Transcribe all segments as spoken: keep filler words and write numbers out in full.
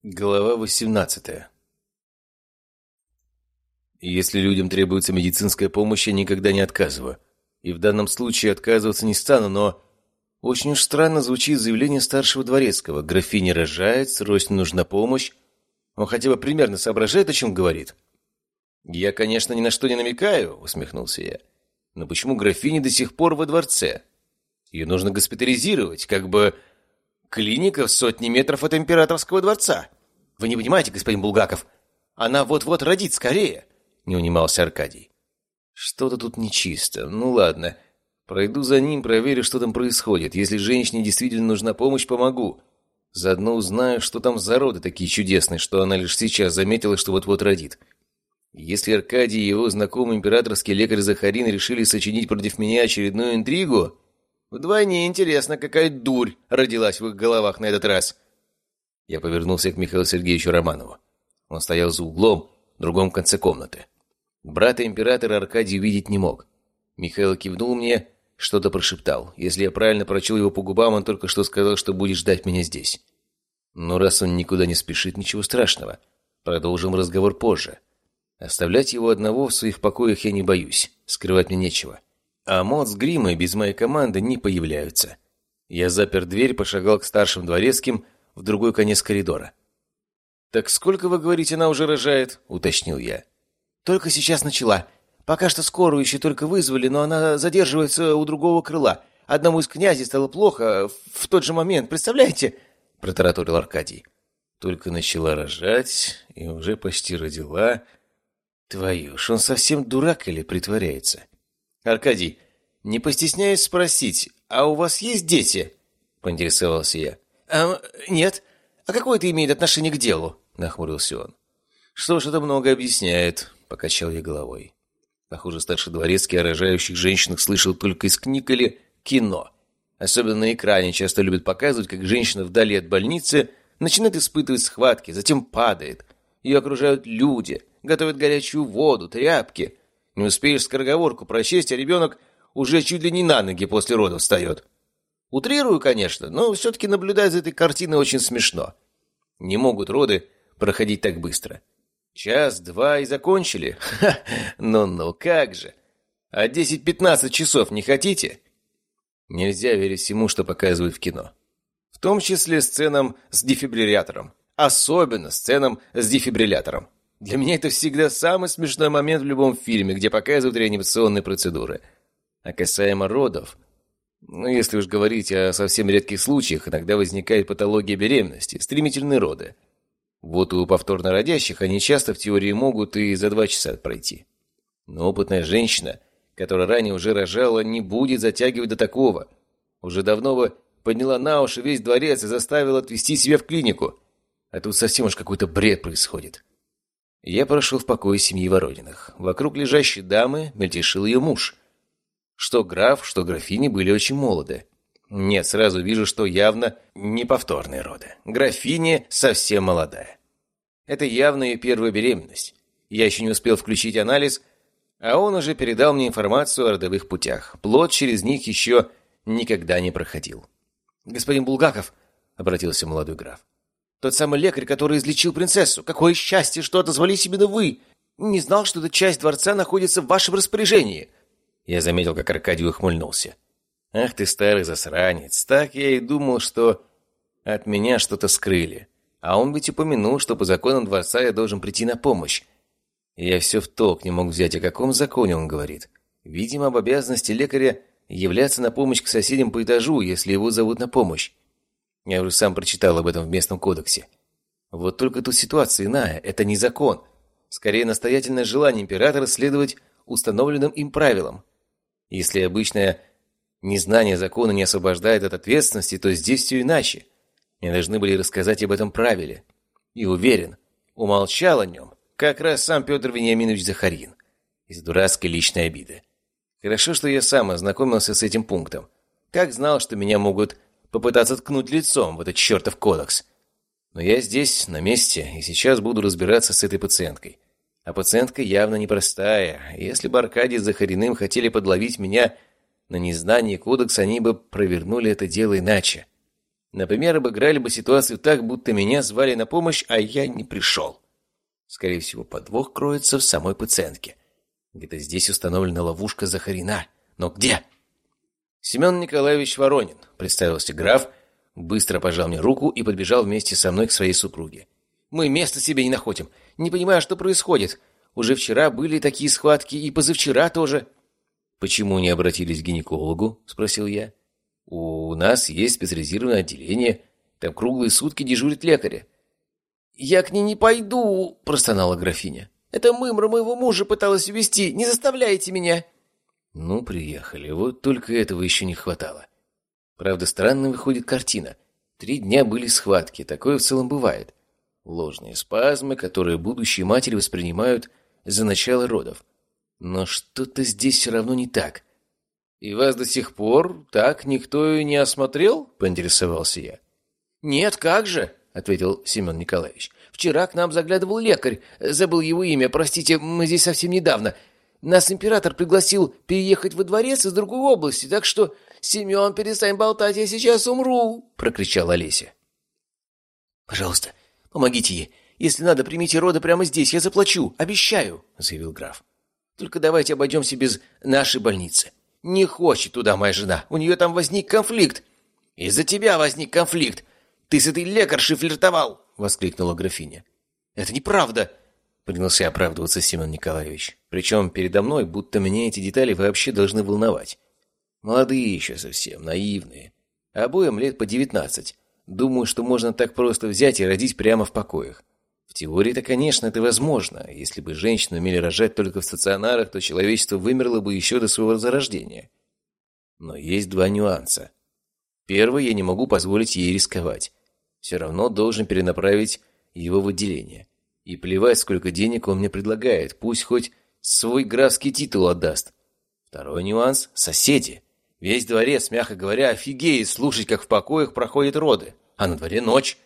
Глава восемнадцатая. Если людям требуется медицинская помощь, я никогда не отказываю. И в данном случае отказываться не стану, но... Очень уж странно звучит заявление старшего дворецкого. Графиня рожает, срочно нужна помощь. Он хотя бы примерно соображает, о чем говорит. «Я, конечно, ни на что не намекаю», — усмехнулся я. «Но почему графиня до сих пор во дворце? Ее нужно госпитализировать, как бы... Клиника в сотни метров от императорского дворца. Вы не понимаете, господин Булгаков? Она вот-вот родит скорее», — не унимался Аркадий. «Что-то тут нечисто. Ну ладно. Пройду за ним, проверю, что там происходит. Если женщине действительно нужна помощь, помогу. Заодно узнаю, что там за роды такие чудесные, что она лишь сейчас заметила, что вот-вот родит. Если Аркадий и его знакомый императорский лекарь Захарин решили сочинить против меня очередную интригу, вдвойне интересно, какая дурь родилась в их головах на этот раз». Я повернулся к Михаилу Сергеевичу Романову. Он стоял за углом, в другом конце комнаты. Брата императора Аркадий видеть не мог. Михаил кивнул мне, что-то прошептал. Если я правильно прочел его по губам, он только что сказал, что будет ждать меня здесь. Но раз он никуда не спешит, ничего страшного. Продолжим разговор позже. Оставлять его одного в своих покоях я не боюсь. Скрывать мне нечего. А Мот с Гримой без моей команды не появляются. Я запер дверь, пошагал к старшим дворецким в другой конец коридора. «Так сколько, вы говорите, она уже рожает?» — уточнил я. «Только сейчас начала. Пока что скорую еще только вызвали, но она задерживается у другого крыла. Одному из князей стало плохо в тот же момент, представляете?» — протараторил Аркадий. «Только начала рожать и уже почти родила. Твою ж, он совсем дурак или притворяется?» «Аркадий, не постесняюсь спросить, а у вас есть дети?» — поинтересовался я. «А, нет. А какое это имеет отношение к делу?» — нахмурился он. «Что ж, это много объясняет», — покачал я головой. Похоже, старший дворецкий о рожающих женщинах слышал только из книг или кино. Особенно на экране часто любят показывать, как женщина вдали от больницы начинает испытывать схватки, затем падает. Ее окружают люди, готовят горячую воду, тряпки. Не успеешь скороговорку прочесть, а ребенок уже чуть ли не на ноги после родов встает. Утрирую, конечно, но все-таки наблюдать за этой картиной очень смешно. Не могут роды проходить так быстро. Час-два и закончили? Ха! Ну-ну, как же! А десять-пятнадцать часов не хотите? Нельзя верить всему, что показывают в кино. В том числе сценам с дефибриллятором. Особенно сценам с дефибриллятором. Для меня это всегда самый смешной момент в любом фильме, где показывают реанимационные процедуры. А касаемо родов... Ну, если уж говорить о совсем редких случаях, иногда возникает патология беременности, стремительные роды. Вот у повторно родящих они часто в теории могут и за два часа пройти. Но опытная женщина, которая ранее уже рожала, не будет затягивать до такого. Уже давно бы подняла на уши весь дворец и заставила отвезти себя в клинику. А тут совсем уж какой-то бред происходит. Я прошел в покое семьи Ворониных. Вокруг лежащей дамы мельтешил ее муж. Что граф, что графини были очень молоды. Нет, сразу вижу, что явно не повторные роды. Графиня совсем молодая. Это явно ее первая беременность. Я еще не успел включить анализ, а он уже передал мне информацию о родовых путях. Плод через них еще никогда не проходил. «Господин Булгаков», — обратился молодой граф, — «тот самый лекарь, который излечил принцессу. Какое счастье, что отозвались именно вы! Не знал, что эта часть дворца находится в вашем распоряжении». Я заметил, как Аркадий ухмыльнулся. «Ах ты, старый засранец! Так я и думал, что от меня что-то скрыли. А он ведь упомянул, что по законам дворца я должен прийти на помощь. Я все в толк не мог взять, о каком законе он говорит. Видимо, об обязанности лекаря являться на помощь к соседям по этажу, если его зовут на помощь. Я уже сам прочитал об этом в местном кодексе. Вот только тут ситуация иная. Это не закон. Скорее, настоятельное желание императора следовать установленным им правилам. Если обычное незнание закона не освобождает от ответственности, то здесь все иначе. Мне должны были рассказать об этом правиле. И уверен, умолчал о нем как раз сам Петр Вениаминович Захарин. Из дурацкой личной обиды. Хорошо, что я сам ознакомился с этим пунктом. Как знал, что меня могут попытаться ткнуть лицом в этот чертов кодекс. Но я здесь, на месте, и сейчас буду разбираться с этой пациенткой. А пациентка явно непростая. Если бы Аркадий с Захариным хотели подловить меня на незнание кодекса, они бы провернули это дело иначе. Например, обыграли бы ситуацию так, будто меня звали на помощь, а я не пришел. Скорее всего, подвох кроется в самой пациентке. Где-то здесь установлена ловушка Захарина. Но где? Семен Николаевич Воронин, представился граф, быстро пожал мне руку и подбежал вместе со мной к своей супруге. Мы места себе не находим. Не понимаю, что происходит. Уже вчера были такие схватки, и позавчера тоже. Почему не обратились к гинекологу? Спросил я. У нас есть специализированное отделение. Там круглые сутки дежурит лекарь. «Я к ней не пойду», – простонала графиня. «Это мымра моего мужа пыталась увезти. Не заставляйте меня». Ну, приехали. Вот только этого еще не хватало. Правда, странно выходит картина. Три дня были схватки. Такое в целом бывает. Ложные спазмы, которые будущие матери воспринимают за начало родов. Но что-то здесь все равно не так. «И вас до сих пор так никто и не осмотрел?» – поинтересовался я. «Нет, как же!» — ответил Семен Николаевич. «Вчера к нам заглядывал лекарь. Забыл его имя. Простите, мы здесь совсем недавно. Нас император пригласил переехать во дворец из другой области, так что, Семен, перестань болтать, я сейчас умру!» — прокричала Олеся. «Пожалуйста, помогите ей. Если надо, примите роды прямо здесь. Я заплачу. Обещаю!» — заявил граф. «Только давайте обойдемся без нашей больницы. Не хочет туда моя жена. У нее там возник конфликт. Из-за тебя возник конфликт. Ты с этой лекаршей флиртовал!» — воскликнула графиня. «Это неправда!» — принялся оправдываться Семен Николаевич. Причем передо мной, будто меня эти детали вообще должны волновать. Молодые еще совсем, наивные. Обоим лет по девятнадцать. Думаю, что можно так просто взять и родить прямо в покоях. В теории-то, конечно, это возможно. Если бы женщины умели рожать только в стационарах, то человечество вымерло бы еще до своего зарождения. Но есть два нюанса. Первый, я не могу позволить ей рисковать. Все равно должен перенаправить его в отделение. И плевать, сколько денег он мне предлагает, пусть хоть свой графский титул отдаст. Второй нюанс – соседи. Весь дворец, мягко говоря, офигеет слушать, как в покоях проходят роды, а на дворе ночь.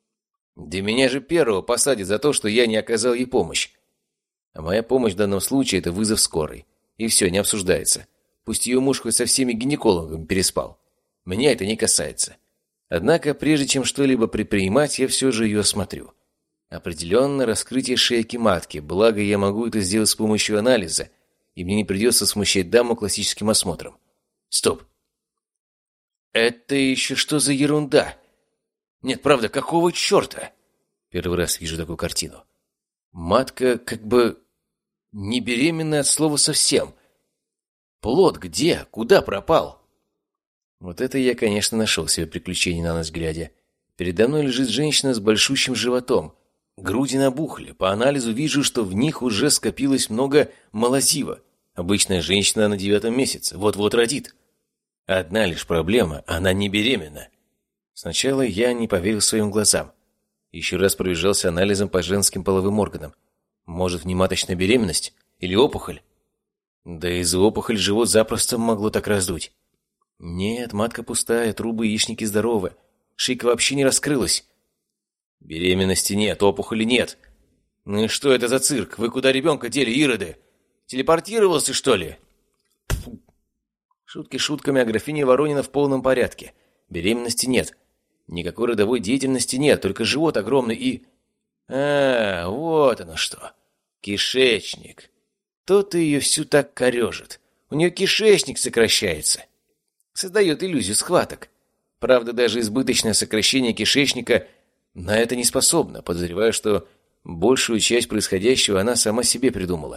Да меня же первого посадят за то, что я не оказал ей помощь. А моя помощь в данном случае – это вызов скорой. И все, не обсуждается. Пусть ее муж хоть со всеми гинекологами переспал. Меня это не касается. Однако, прежде чем что-либо предпринимать, я все же ее осмотрю. Определенно раскрытие шейки матки, благо я могу это сделать с помощью анализа, и мне не придется смущать даму классическим осмотром. Стоп. Это еще что за ерунда? Нет, правда, какого черта? Первый раз вижу такую картину. Матка как бы не беременна от слова совсем. Плод где? Куда пропал? Вот это я, конечно, нашел себе приключений на ночь глядя. Передо мной лежит женщина с большущим животом. Груди набухли. По анализу вижу, что в них уже скопилось много малозива. Обычная женщина на девятом месяце. Вот-вот родит. Одна лишь проблема – она не беременна. Сначала я не поверил своим глазам. Еще раз пробежался анализом по женским половым органам. Может, внематочная беременность? Или опухоль? Да из-за опухоли живот запросто могло так раздуть. Нет, матка пустая, трубы и яичники здоровы. Шейка вообще не раскрылась. Беременности нет, опухоли нет. Ну и что это за цирк? Вы куда ребенка дели, ироды? Телепортировался, что ли? Фу. Шутки шутками, а графиня Воронина в полном порядке. Беременности нет. Никакой родовой деятельности нет, только живот огромный и... А, вот оно что. Кишечник. То-то ее всю так корежит. У нее кишечник сокращается. Создает иллюзию схваток. Правда, даже избыточное сокращение кишечника на это не способно. Подозреваю, что большую часть происходящего она сама себе придумала.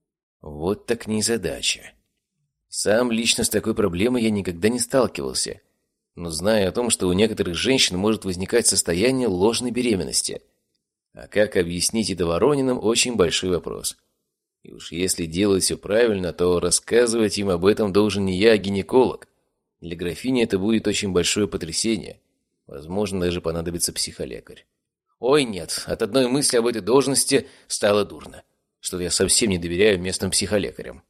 Вот так незадача. Сам лично с такой проблемой я никогда не сталкивался. Но знаю о том, что у некоторых женщин может возникать состояние ложной беременности. А как объяснить это Ворониным – очень большой вопрос. И уж если делать все правильно, то рассказывать им об этом должен не я, а гинеколог. Для графини это будет очень большое потрясение. Возможно, даже понадобится психолекарь. Ой, нет, от одной мысли об этой должности стало дурно. Что-то я совсем не доверяю местным психолекарям.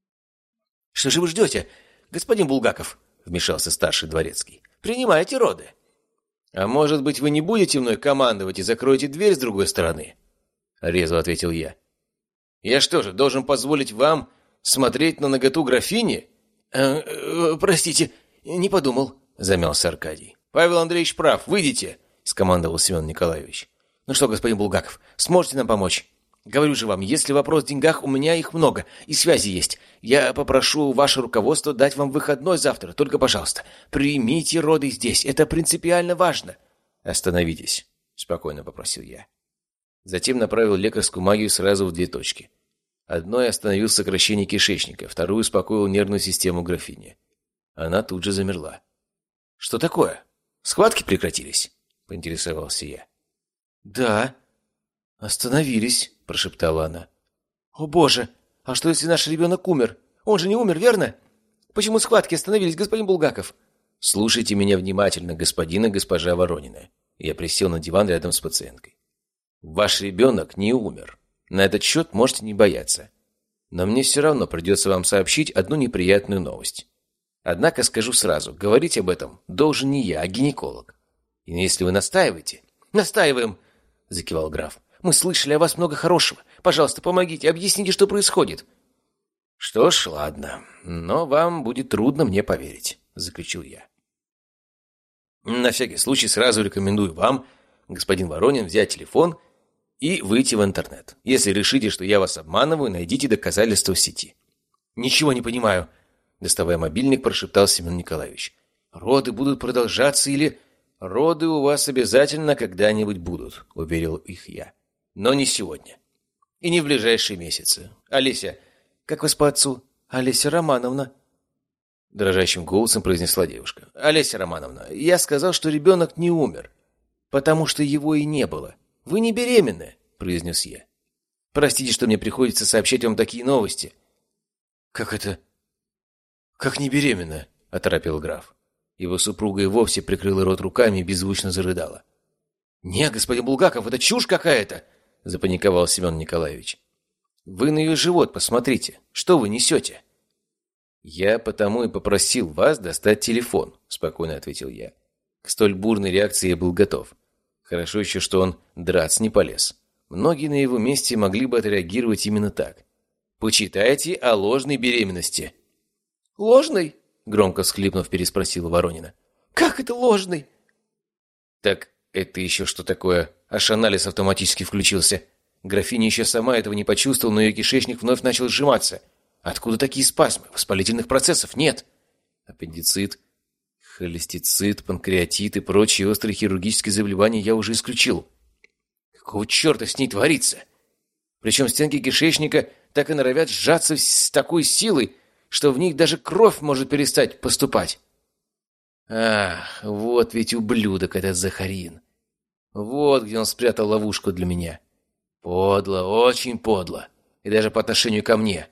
«Что же вы ждете, господин Булгаков?» — вмешался старший дворецкий. «Принимайте роды». «А может быть, вы не будете мной командовать и закроете дверь с другой стороны?» — резво ответил я. «Я что же, должен позволить вам смотреть на наготу графини?» «Э, э, «Простите, не подумал», — замялся Аркадий. Павел Андреевич прав, выйдите!» — скомандовал Семен Николаевич. «Ну что, господин Булгаков, сможете нам помочь? Говорю же вам, если вопрос в деньгах, у меня их много, и связи есть. Я попрошу ваше руководство дать вам выходной завтра, только, пожалуйста, примите роды здесь, это принципиально важно». «Остановитесь», — спокойно попросил я. Затем направил лекарскую магию сразу в две точки. Одной остановил сокращение кишечника, вторую успокоил нервную систему графини. Она тут же замерла. «Что такое? Схватки прекратились?» — поинтересовался я. «Да, остановились», — прошептала она. «О боже, а что если наш ребенок умер? Он же не умер, верно? Почему схватки остановились, господин Булгаков?» «Слушайте меня внимательно, господин и госпожа Воронина». Я присел на диван рядом с пациенткой. «Ваш ребенок не умер. На этот счет можете не бояться. Но мне все равно придется вам сообщить одну неприятную новость. Однако скажу сразу, говорить об этом должен не я, а гинеколог. И если вы настаиваете...» «Настаиваем!» — закивал граф. «Мы слышали о вас много хорошего. Пожалуйста, помогите, объясните, что происходит». «Что ж, ладно, но вам будет трудно мне поверить», — заключил я. «На всякий случай сразу рекомендую вам, господин Воронин, взять телефон и выйти в интернет. Если решите, что я вас обманываю, найдите доказательства в сети». «Ничего не понимаю», — доставая мобильник, прошептал Семен Николаевич. «Роды будут продолжаться или...» «Роды у вас обязательно когда-нибудь будут», — уверил их я. «Но не сегодня. И не в ближайшие месяцы. Олеся, как вас по отцу?» «Олеся Романовна», — дрожащим голосом произнесла девушка. «Олеся Романовна, я сказал, что ребенок не умер, потому что его и не было. Вы не беременны», — произнес я. «Простите, что мне приходится сообщать вам такие новости». «Как это? Как не беременна?» — оторопел граф. Его супруга и вовсе прикрыла рот руками и беззвучно зарыдала. «Не, господин Булгаков, это чушь какая-то!» — запаниковал Семен Николаевич. «Вы на ее живот посмотрите. Что вы несете?» «Я потому и попросил вас достать телефон», — спокойно ответил я. К столь бурной реакции я был готов. Хорошо еще, что он драться не полез. Многие на его месте могли бы отреагировать именно так. «Почитайте о ложной беременности». «Ложной?» — громко всхлипнув, переспросила Воронина. «Как это ложный?» «Так это еще что такое? Аж анализ автоматически включился. Графиня еще сама этого не почувствовала, но ее кишечник вновь начал сжиматься. Откуда такие спазмы? Воспалительных процессов нет. Аппендицит, холестицит, панкреатит и прочие острые хирургические заболевания я уже исключил. Какого черта с ней творится? Причем стенки кишечника так и норовят сжаться с такой силой, что в них даже кровь может перестать поступать. Ах, вот ведь ублюдок этот Захарин. Вот где он спрятал ловушку для меня. Подло, очень подло. И даже по отношению ко мне.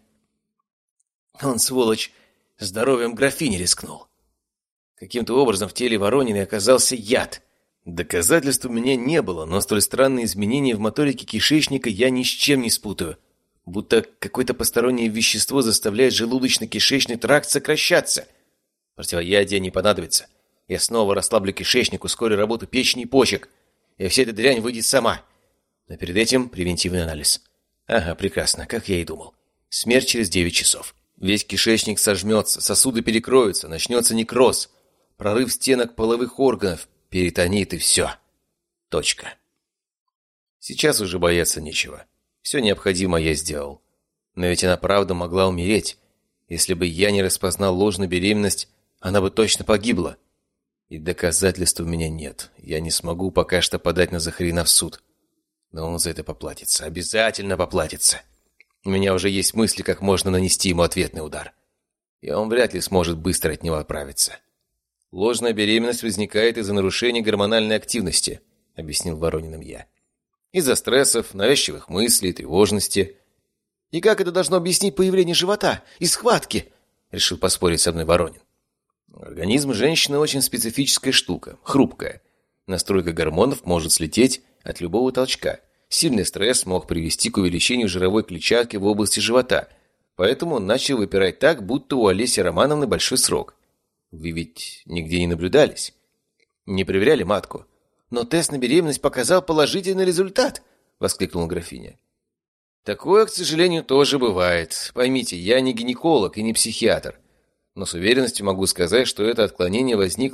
Он, сволочь, здоровьем графини рискнул. Каким-то образом в теле Ворониной оказался яд. Доказательств у меня не было, но столь странные изменения в моторике кишечника я ни с чем не спутаю. Будто какое-то постороннее вещество заставляет желудочно-кишечный тракт сокращаться. Противоядие не понадобится. Я снова расслаблю кишечник, ускорю работу печени и почек. И вся эта дрянь выйдет сама. Но перед этим превентивный анализ. Ага, прекрасно, как я и думал. Смерть через девять часов. Весь кишечник сожмется, сосуды перекроются, начнется некроз. Прорыв стенок половых органов, перитонит и все. Точка. Сейчас уже бояться нечего. Все необходимое я сделал. Но ведь она правда могла умереть. Если бы я не распознал ложную беременность, она бы точно погибла. И доказательств у меня нет. Я не смогу пока что подать на Захарина в суд. Но он за это поплатится. Обязательно поплатится. У меня уже есть мысли, как можно нанести ему ответный удар. И он вряд ли сможет быстро от него оправиться. Ложная беременность возникает из-за нарушения гормональной активности, объяснил Ворониным я. Из-за стрессов, навязчивых мыслей, тревожности. «И как это должно объяснить появление живота и схватки?» — решил поспорить со мной Воронин. Организм женщины очень специфическая штука, хрупкая. Настройка гормонов может слететь от любого толчка. Сильный стресс мог привести к увеличению жировой клетчатки в области живота, поэтому он начал выпирать так, будто у Олеси Романовны большой срок. Вы ведь нигде не наблюдались? Не проверяли матку? «Но тест на беременность показал положительный результат!» — воскликнула графиня. «Такое, к сожалению, тоже бывает. Поймите, я не гинеколог и не психиатр. Но с уверенностью могу сказать, что это отклонение возникло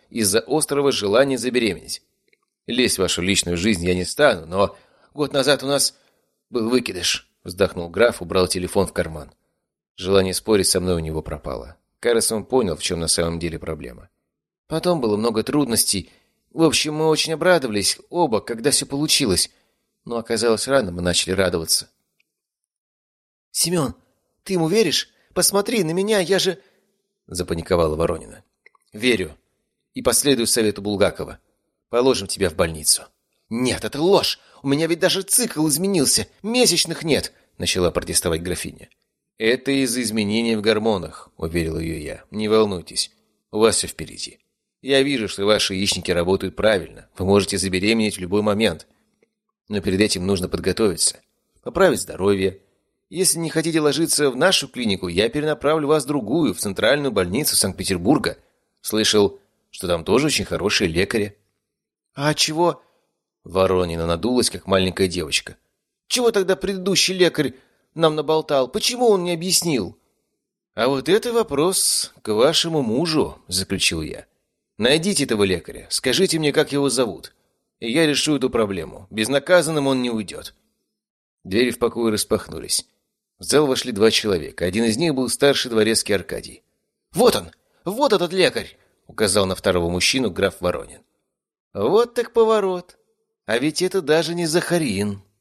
из-за острого желания забеременеть. Лезть в вашу личную жизнь я не стану, но год назад у нас был выкидыш», — вздохнул граф, убрал телефон в карман. Желание спорить со мной у него пропало. Кажется, он понял, в чем на самом деле проблема. Потом было много трудностей. В общем, мы очень обрадовались оба, когда все получилось. Но оказалось, рано мы начали радоваться. «Семен, ты ему веришь? Посмотри на меня, я же...» — запаниковала Воронина. «Верю. И последую совету Булгакова. Положим тебя в больницу». «Нет, это ложь! У меня ведь даже цикл изменился. Месячных нет!» — начала протестовать графиня. «Это из-за изменений в гормонах», — уверил ее я. «Не волнуйтесь, у вас все впереди. Я вижу, что ваши яичники работают правильно. Вы можете забеременеть в любой момент. Но перед этим нужно подготовиться, поправить здоровье. Если не хотите ложиться в нашу клинику, я перенаправлю вас в другую, в центральную больницу Санкт-Петербурга. Слышал, что там тоже очень хорошие лекари». «А чего?» Воронина надулась, как маленькая девочка. «Чего тогда предыдущий лекарь нам наболтал? Почему он не объяснил?» «А вот это вопрос к вашему мужу», — заключил я. «Найдите этого лекаря, скажите мне, как его зовут, и я решу эту проблему. Безнаказанным он не уйдет». Двери в покое распахнулись. В зал вошли два человека. Один из них был старший дворецкий Аркадий. «Вот он! Вот этот лекарь!» — указал на второго мужчину граф Воронин. «Вот так поворот! А ведь это даже не Захарин!»